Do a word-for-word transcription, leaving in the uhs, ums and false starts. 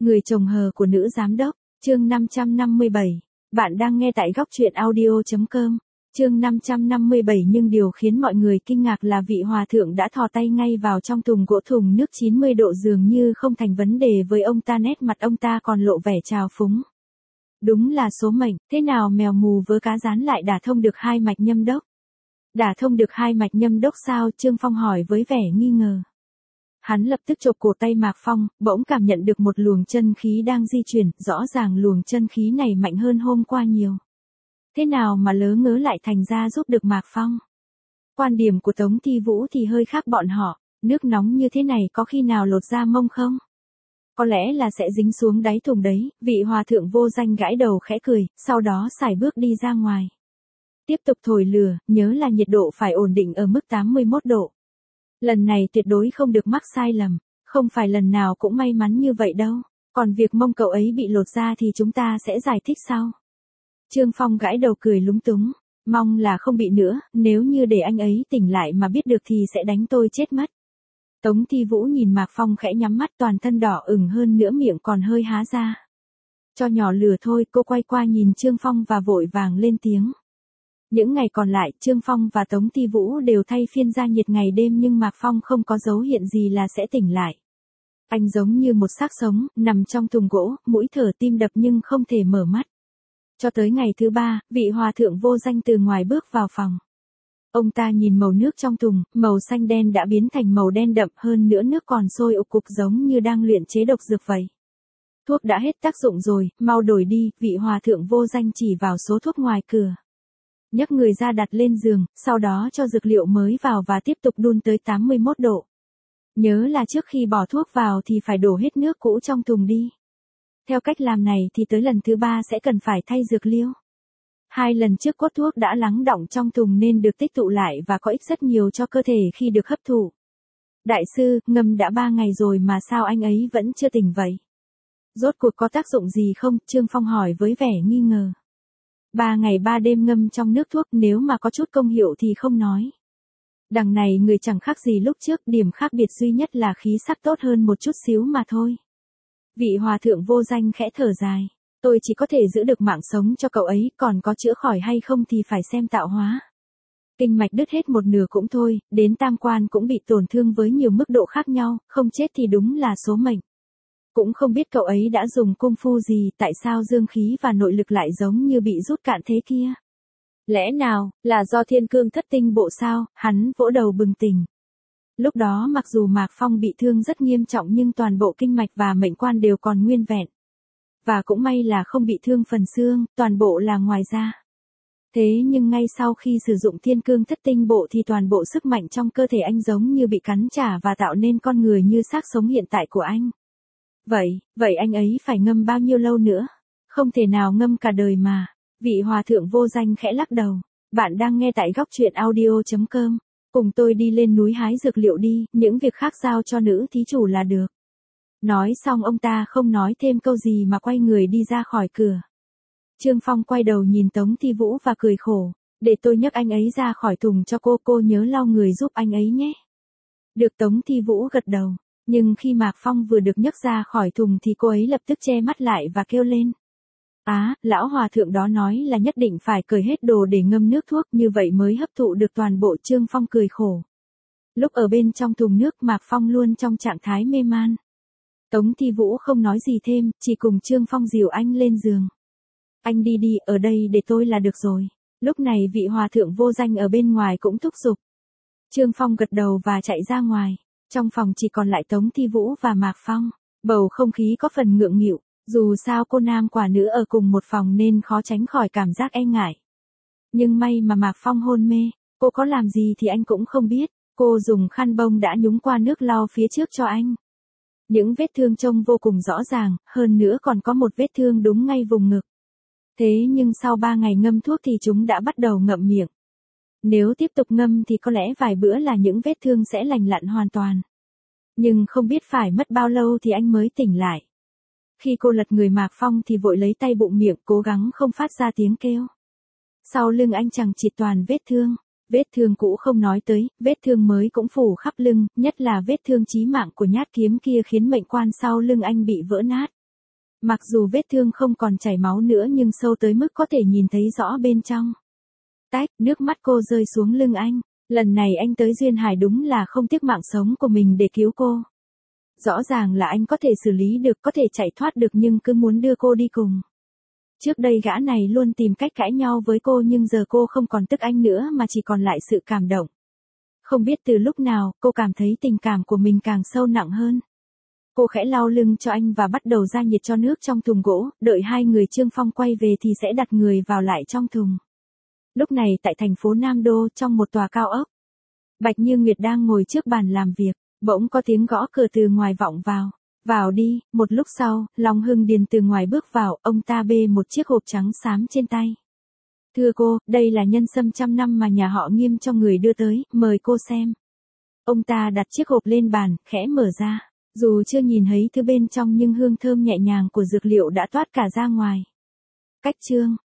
Người chồng hờ của nữ giám đốc, chương năm trăm năm mươi bảy. Bạn đang nghe tại góc truyện audio.com, chương năm trăm năm mươi bảy. Nhưng điều khiến mọi người kinh ngạc là vị hòa thượng đã thò tay ngay vào trong thùng gỗ, thùng nước chín mươi độ dường như không thành vấn đề với ông ta, nét mặt ông ta còn lộ vẻ trào phúng. Đúng là số mệnh, thế nào mèo mù vớ cá rán lại đả thông được hai mạch nhâm đốc? Đả thông được hai mạch nhâm đốc sao? Trương Phong hỏi với vẻ nghi ngờ. Hắn lập tức chộp cổ tay Mạc Phong, bỗng cảm nhận được một luồng chân khí đang di chuyển, rõ ràng luồng chân khí này mạnh hơn hôm qua nhiều. Thế nào mà lớ ngớ lại thành ra giúp được Mạc Phong? Quan điểm của Tống Thi Vũ thì hơi khác bọn họ, nước nóng như thế này có khi nào lột ra mông không? Có lẽ là sẽ dính xuống đáy thùng đấy. Vị hòa thượng vô danh gãi đầu khẽ cười, sau đó sải bước đi ra ngoài. Tiếp tục thổi lửa, nhớ là nhiệt độ phải ổn định ở mức tám mươi mốt độ. Lần này tuyệt đối không được mắc sai lầm, không phải lần nào cũng may mắn như vậy đâu. Còn việc mông cậu ấy bị lột ra thì chúng ta sẽ giải thích sau. Trương Phong gãi đầu cười lúng túng, mong là không bị nữa, nếu như để anh ấy tỉnh lại mà biết được thì sẽ đánh tôi chết mất. Tống Thi Vũ nhìn Mạc Phong khẽ nhắm mắt, toàn thân đỏ ửng hơn nữa, miệng còn hơi há ra. Cho nhỏ lửa thôi. Cô quay qua nhìn Trương Phong và vội vàng lên tiếng. Những ngày còn lại, Trương Phong và Tống Thi Vũ đều thay phiên ra nhiệt ngày đêm, nhưng Mạc Phong không có dấu hiện gì là sẽ tỉnh lại. Anh giống như một xác sống, nằm trong thùng gỗ, mũi thở tim đập nhưng không thể mở mắt. Cho tới ngày thứ ba, vị hòa thượng vô danh từ ngoài bước vào phòng. Ông ta nhìn màu nước trong thùng, màu xanh đen đã biến thành màu đen đậm, hơn nữa nước còn sôi ục cục giống như đang luyện chế độc dược vậy. Thuốc đã hết tác dụng rồi, mau đổi đi. Vị hòa thượng vô danh chỉ vào số thuốc ngoài cửa. Nhấc người ra đặt lên giường, sau đó cho dược liệu mới vào và tiếp tục đun tới tám mươi mốt độ. Nhớ là trước khi bỏ thuốc vào thì phải đổ hết nước cũ trong thùng đi. Theo cách làm này thì tới lần thứ ba sẽ cần phải thay dược liêu. Hai lần trước cốt thuốc đã lắng đọng trong thùng nên được tích tụ lại và có ích rất nhiều cho cơ thể khi được hấp thụ. Đại sư, ngâm đã ba ngày rồi mà sao anh ấy vẫn chưa tỉnh vậy? Rốt cuộc có tác dụng gì không? Trương Phong hỏi với vẻ nghi ngờ. Ba ngày ba đêm ngâm trong nước thuốc, nếu mà có chút công hiệu thì không nói. Đằng này người chẳng khác gì lúc trước, điểm khác biệt duy nhất là khí sắc tốt hơn một chút xíu mà thôi. Vị hòa thượng vô danh khẽ thở dài. Tôi chỉ có thể giữ được mạng sống cho cậu ấy, còn có chữa khỏi hay không thì phải xem tạo hóa. Kinh mạch đứt hết một nửa cũng thôi, đến tam quan cũng bị tổn thương với nhiều mức độ khác nhau, không chết thì đúng là số mệnh. Cũng không biết cậu ấy đã dùng công phu gì, tại sao dương khí và nội lực lại giống như bị rút cạn thế kia. Lẽ nào, là do thiên cương thất tinh bộ sao? Hắn vỗ đầu bừng tỉnh. Lúc đó mặc dù Mạc Phong bị thương rất nghiêm trọng nhưng toàn bộ kinh mạch và mệnh quan đều còn nguyên vẹn. Và cũng may là không bị thương phần xương, toàn bộ là ngoài da. Thế nhưng ngay sau khi sử dụng thiên cương thất tinh bộ thì toàn bộ sức mạnh trong cơ thể anh giống như bị cắn trả và tạo nên con người như xác sống hiện tại của anh. Vậy, vậy anh ấy phải ngâm bao nhiêu lâu nữa? Không thể nào ngâm cả đời mà. Vị hòa thượng vô danh khẽ lắc đầu. Bạn đang nghe tại góc truyện audio.com. Cùng tôi đi lên núi hái dược liệu đi, những việc khác giao cho nữ thí chủ là được. Nói xong ông ta không nói thêm câu gì mà quay người đi ra khỏi cửa. Trương Phong quay đầu nhìn Tống Thi Vũ và cười khổ. Để tôi nhấc anh ấy ra khỏi thùng cho cô, cô nhớ lau người giúp anh ấy nhé. Được. Tống Thi Vũ gật đầu. Nhưng khi Mạc Phong vừa được nhấc ra khỏi thùng thì cô ấy lập tức che mắt lại và kêu lên. Á, lão hòa thượng đó nói là nhất định phải cởi hết đồ để ngâm nước thuốc, như vậy mới hấp thụ được toàn bộ. Trương Phong cười khổ. Lúc ở bên trong thùng nước, Mạc Phong luôn trong trạng thái mê man. Tống Thi Vũ không nói gì thêm, chỉ cùng Trương Phong dìu anh lên giường. Anh đi đi, ở đây để tôi là được rồi. Lúc này vị hòa thượng vô danh ở bên ngoài cũng thúc giục. Trương Phong gật đầu và chạy ra ngoài. Trong phòng chỉ còn lại Tống Thi Vũ và Mạc Phong. Bầu không khí có phần ngượng nghịu, dù sao cô nam quả nữ ở cùng một phòng nên khó tránh khỏi cảm giác e ngại. Nhưng may mà Mạc Phong hôn mê, cô có làm gì thì anh cũng không biết. Cô dùng khăn bông đã nhúng qua nước lau phía trước cho anh. Những vết thương trông vô cùng rõ ràng, hơn nữa còn có một vết thương đúng ngay vùng ngực. Thế nhưng sau ba ngày ngâm thuốc thì chúng đã bắt đầu ngậm miệng. Nếu tiếp tục ngâm thì có lẽ vài bữa là những vết thương sẽ lành lặn hoàn toàn. Nhưng không biết phải mất bao lâu thì anh mới tỉnh lại. Khi cô lật người Mạc Phong thì vội lấy tay bụng miệng, cố gắng không phát ra tiếng kêu. Sau lưng anh chằng chịt toàn vết thương. Vết thương cũ không nói tới, vết thương mới cũng phủ khắp lưng, nhất là vết thương chí mạng của nhát kiếm kia khiến mệnh quan sau lưng anh bị vỡ nát. Mặc dù vết thương không còn chảy máu nữa nhưng sâu tới mức có thể nhìn thấy rõ bên trong. Tách, nước mắt cô rơi xuống lưng anh. Lần này anh tới Duyên Hải đúng là không tiếc mạng sống của mình để cứu cô. Rõ ràng là anh có thể xử lý được, có thể chạy thoát được nhưng cứ muốn đưa cô đi cùng. Trước đây gã này luôn tìm cách cãi nhau với cô nhưng giờ cô không còn tức anh nữa mà chỉ còn lại sự cảm động. Không biết từ lúc nào, cô cảm thấy tình cảm của mình càng sâu nặng hơn. Cô khẽ lau lưng cho anh và bắt đầu ra nhiệt cho nước trong thùng gỗ, đợi hai người Trương Phong quay về thì sẽ đặt người vào lại trong thùng. Lúc này tại thành phố Nam Đô, trong một tòa cao ốc, Bạch Như Nguyệt đang ngồi trước bàn làm việc, bỗng có tiếng gõ cửa từ ngoài vọng vào. Vào đi. Một lúc sau, Long Hưng Điền từ ngoài bước vào, ông ta bê một chiếc hộp trắng xám trên tay. Thưa cô, đây là nhân sâm trăm năm mà nhà họ Nghiêm cho người đưa tới, mời cô xem. Ông ta đặt chiếc hộp lên bàn, khẽ mở ra. Dù chưa nhìn thấy thứ bên trong nhưng hương thơm nhẹ nhàng của dược liệu đã toát cả ra ngoài. Cách chương